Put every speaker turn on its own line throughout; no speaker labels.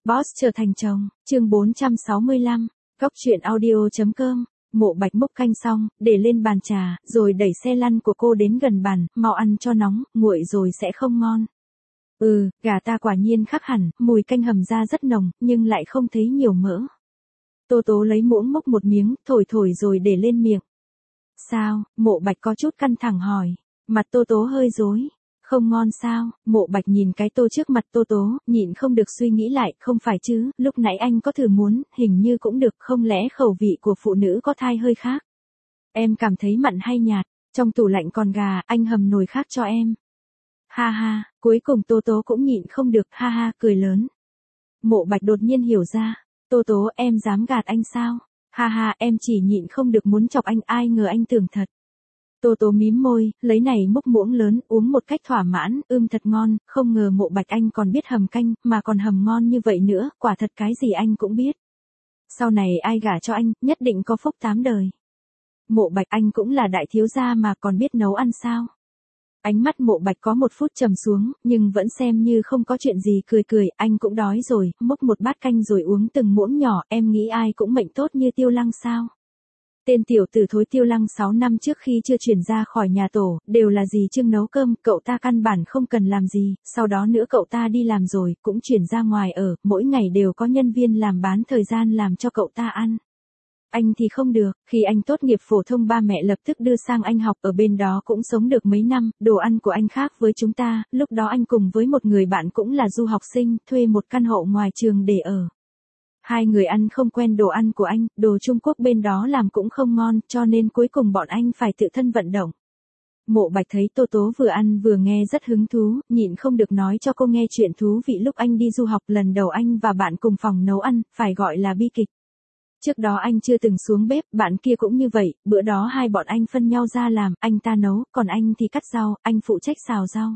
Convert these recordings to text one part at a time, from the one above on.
Boss trở thành chồng, chương 465, góc truyện audio.com. Mộ Bạch múc canh xong, để lên bàn trà, rồi đẩy xe lăn của cô đến gần bàn, mau ăn cho nóng, nguội rồi sẽ không ngon. Gà ta quả nhiên khác hẳn, mùi canh hầm ra rất nồng, nhưng lại không thấy nhiều mỡ. Tô Tố lấy muỗng múc một miếng, thổi thổi rồi để lên miệng. Sao? Mộ Bạch có chút căng thẳng hỏi. Mặt Tô Tố hơi rối. Không ngon sao? Mộ Bạch nhìn cái tô trước mặt Tô Tố, nhịn không được suy nghĩ lại, không phải chứ, lúc nãy anh có thử muốn, hình như cũng được, không lẽ khẩu vị của phụ nữ có thai hơi khác? Em cảm thấy mặn hay nhạt, trong tủ lạnh còn gà, anh hầm nồi khác cho em. Ha ha, cuối cùng Tô Tố cũng nhịn không được, ha ha, cười lớn. Mộ Bạch đột nhiên hiểu ra, Tô Tố em dám gạt anh sao? Ha ha, em chỉ nhịn không được muốn chọc anh, ai ngờ anh tưởng thật. Tô Tố mím môi, lấy này múc muỗng lớn, uống một cách thỏa mãn, thật ngon, không ngờ Mộ Bạch anh còn biết hầm canh, mà còn hầm ngon như vậy nữa, quả thật cái gì anh cũng biết. Sau này ai gả cho anh, nhất định có phúc 8 đời. Mộ Bạch anh cũng là đại thiếu gia mà còn biết nấu ăn sao? Ánh mắt Mộ Bạch có một phút trầm xuống, nhưng vẫn xem như không có chuyện gì, cười cười, anh cũng đói rồi, múc một bát canh rồi uống từng muỗng nhỏ, em nghĩ ai cũng mệnh tốt như Tiêu Lăng sao? Tên tiểu tử thối Tiêu Lăng 6 năm trước khi chưa chuyển ra khỏi nhà tổ, đều là dì Trương nấu cơm, cậu ta căn bản không cần làm gì, sau đó nữa cậu ta đi làm rồi, cũng chuyển ra ngoài ở, mỗi ngày đều có nhân viên làm bán thời gian làm cho cậu ta ăn. Anh thì không được, khi anh tốt nghiệp phổ thông ba mẹ lập tức đưa sang anh học, ở bên đó cũng sống được mấy năm, đồ ăn của anh khác với chúng ta, lúc đó anh cùng với một người bạn cũng là du học sinh, thuê một căn hộ ngoài trường để ở. Hai người ăn không quen đồ ăn của anh, đồ Trung Quốc bên đó làm cũng không ngon, cho nên cuối cùng bọn anh phải tự thân vận động. Mộ Bạch thấy Tô Tố vừa ăn vừa nghe rất hứng thú, nhịn không được nói cho cô nghe chuyện thú vị lúc anh đi du học, lần đầu anh và bạn cùng phòng nấu ăn, phải gọi là bi kịch. Trước đó anh chưa từng xuống bếp, bạn kia cũng như vậy, bữa đó hai bọn anh phân nhau ra làm, anh ta nấu, còn anh thì cắt rau, anh phụ trách xào rau.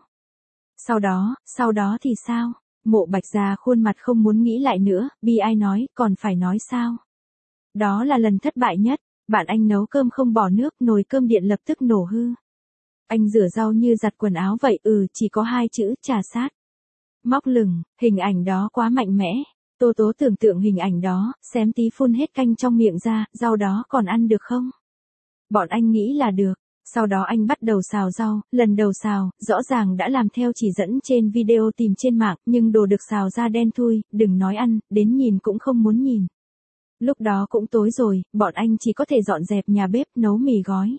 Sau đó thì sao? Mộ Bạch già khuôn mặt không muốn nghĩ lại nữa, bi ai nói, còn phải nói sao? Đó là lần thất bại nhất, bạn anh nấu cơm không bỏ nước, nồi cơm điện lập tức nổ hư. Anh rửa rau như giặt quần áo vậy, chỉ có 2 chữ, trà sát. Móc lửng, hình ảnh đó quá mạnh mẽ. Tô Tố tưởng tượng hình ảnh đó, xém tí phun hết canh trong miệng ra, rau đó còn ăn được không? Bọn anh nghĩ là được. Sau đó anh bắt đầu xào rau, lần đầu xào, rõ ràng đã làm theo chỉ dẫn trên video tìm trên mạng, nhưng đồ được xào ra đen thui, đừng nói ăn, đến nhìn cũng không muốn nhìn. Lúc đó cũng tối rồi, bọn anh chỉ có thể dọn dẹp nhà bếp, nấu mì gói.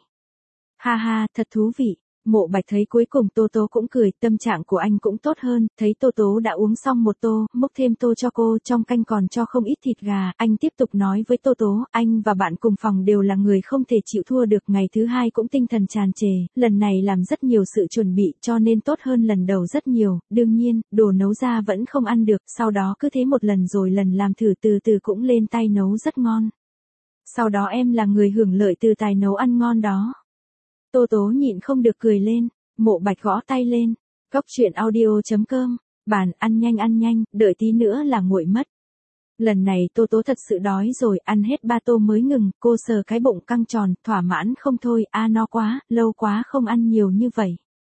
Ha ha, thật thú vị. Mộ Bạch thấy cuối cùng Tô Tố cũng cười, tâm trạng của anh cũng tốt hơn, thấy Tô Tố đã uống xong một tô, múc thêm tô cho cô, trong canh còn cho không ít thịt gà, anh tiếp tục nói với Tô Tố, anh và bạn cùng phòng đều là người không thể chịu thua được, ngày thứ hai cũng tinh thần tràn trề, lần này làm rất nhiều sự chuẩn bị cho nên tốt hơn lần đầu rất nhiều, đương nhiên, đồ nấu ra vẫn không ăn được, sau đó cứ thế một lần rồi lần làm thử từ từ cũng lên tay nấu rất ngon. Sau đó em là người hưởng lợi từ tài nấu ăn ngon đó. Tô Tố nhịn không được cười lên, Mộ Bạch gõ tay lên, góc truyện audio.com, bàn ăn nhanh, đợi tí nữa là nguội mất. Lần này Tô Tố thật sự đói rồi, ăn hết 3 tô mới ngừng, cô sờ cái bụng căng tròn, thỏa mãn không thôi, no quá, lâu quá không ăn nhiều như vậy.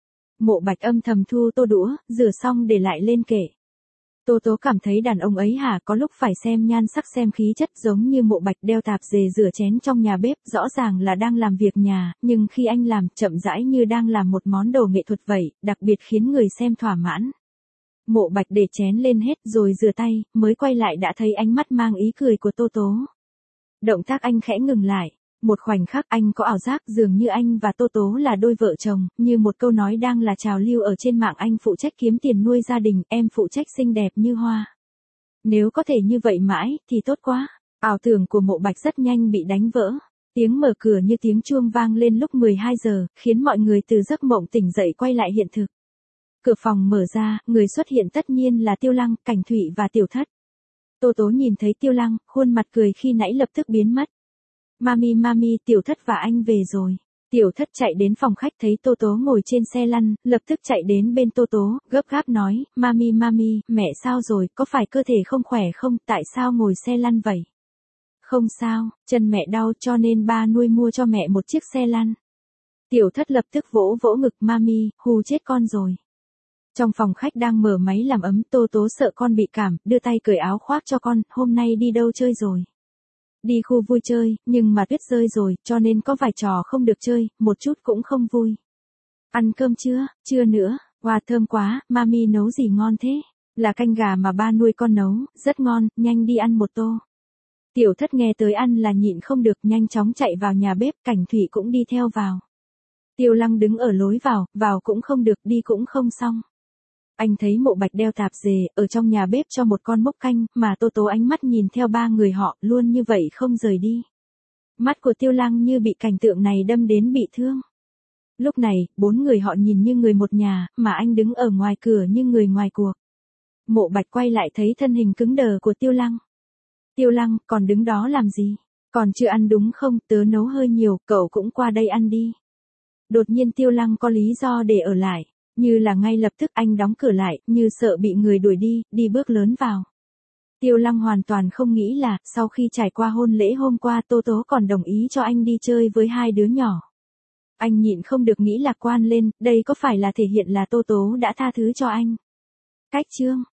Mộ Bạch âm thầm thu tô đũa, rửa xong để lại lên kệ. Tô Tố cảm thấy đàn ông ấy hả, có lúc phải xem nhan sắc xem khí chất, giống như Mộ Bạch đeo tạp dề rửa chén trong nhà bếp, rõ ràng là đang làm việc nhà, nhưng khi anh làm, chậm rãi như đang làm một món đồ nghệ thuật vậy, đặc biệt khiến người xem thỏa mãn. Mộ Bạch để chén lên hết rồi rửa tay, mới quay lại đã thấy ánh mắt mang ý cười của Tô Tố. Động tác anh khẽ ngừng lại. Một khoảnh khắc anh có ảo giác dường như anh và Tô Tố là đôi vợ chồng, như một câu nói đang là trào lưu ở trên mạng, anh phụ trách kiếm tiền nuôi gia đình, em phụ trách xinh đẹp như hoa. Nếu có thể như vậy mãi, thì tốt quá. Ảo tưởng của Mộ Bạch rất nhanh bị đánh vỡ. Tiếng mở cửa như tiếng chuông vang lên lúc 12 giờ, khiến mọi người từ giấc mộng tỉnh dậy quay lại hiện thực. Cửa phòng mở ra, người xuất hiện tất nhiên là Tiêu Lăng, Cảnh Thụy và Tiểu Thất. Tô Tố nhìn thấy Tiêu Lăng, khuôn mặt cười khi nãy lập tức biến mất. Mami, Tiểu Thất và anh về rồi. Tiểu Thất chạy đến phòng khách thấy Tô Tố ngồi trên xe lăn, lập tức chạy đến bên Tô Tố, gấp gáp nói, Mami, mẹ sao rồi, có phải cơ thể không khỏe không, tại sao ngồi xe lăn vậy? Không sao, chân mẹ đau cho nên ba nuôi mua cho mẹ một chiếc xe lăn. Tiểu Thất lập tức vỗ vỗ ngực, Mami, hù chết con rồi. Trong phòng khách đang mở máy làm ấm, Tô Tố sợ con bị cảm, đưa tay cởi áo khoác cho con, hôm nay đi đâu chơi rồi? Đi khu vui chơi, nhưng mà tuyết rơi rồi, cho nên có vài trò không được chơi, một chút cũng không vui. Ăn cơm chưa? Chưa nữa, wow thơm quá, mami nấu gì ngon thế? Là canh gà mà ba nuôi con nấu, rất ngon, nhanh đi ăn một tô. Tiểu Thất nghe tới ăn là nhịn không được, nhanh chóng chạy vào nhà bếp, Cảnh Thủy cũng đi theo vào. Tiêu Lăng đứng ở lối vào cũng không được, đi cũng không xong. Anh thấy Mộ Bạch đeo tạp dề, ở trong nhà bếp cho một con mốc canh, mà Tô Tố ánh mắt nhìn theo ba người họ, luôn như vậy không rời đi. Mắt của Tiêu Lăng như bị cảnh tượng này đâm đến bị thương. Lúc này, bốn người họ nhìn như người một nhà, mà anh đứng ở ngoài cửa như người ngoài cuộc. Mộ Bạch quay lại thấy thân hình cứng đờ của Tiêu Lăng. Tiêu Lăng, còn đứng đó làm gì? Còn chưa ăn đúng không? Tớ nấu hơi nhiều, cậu cũng qua đây ăn đi. Đột nhiên Tiêu Lăng có lý do để ở lại. Như là ngay lập tức anh đóng cửa lại, như sợ bị người đuổi đi bước lớn vào. Tiêu Lăng hoàn toàn không nghĩ là, sau khi trải qua hôn lễ hôm qua Tô Tố còn đồng ý cho anh đi chơi với hai đứa nhỏ. Anh nhịn không được nghĩ lạc quan lên, đây có phải là thể hiện là Tô Tố đã tha thứ cho anh? Cách chương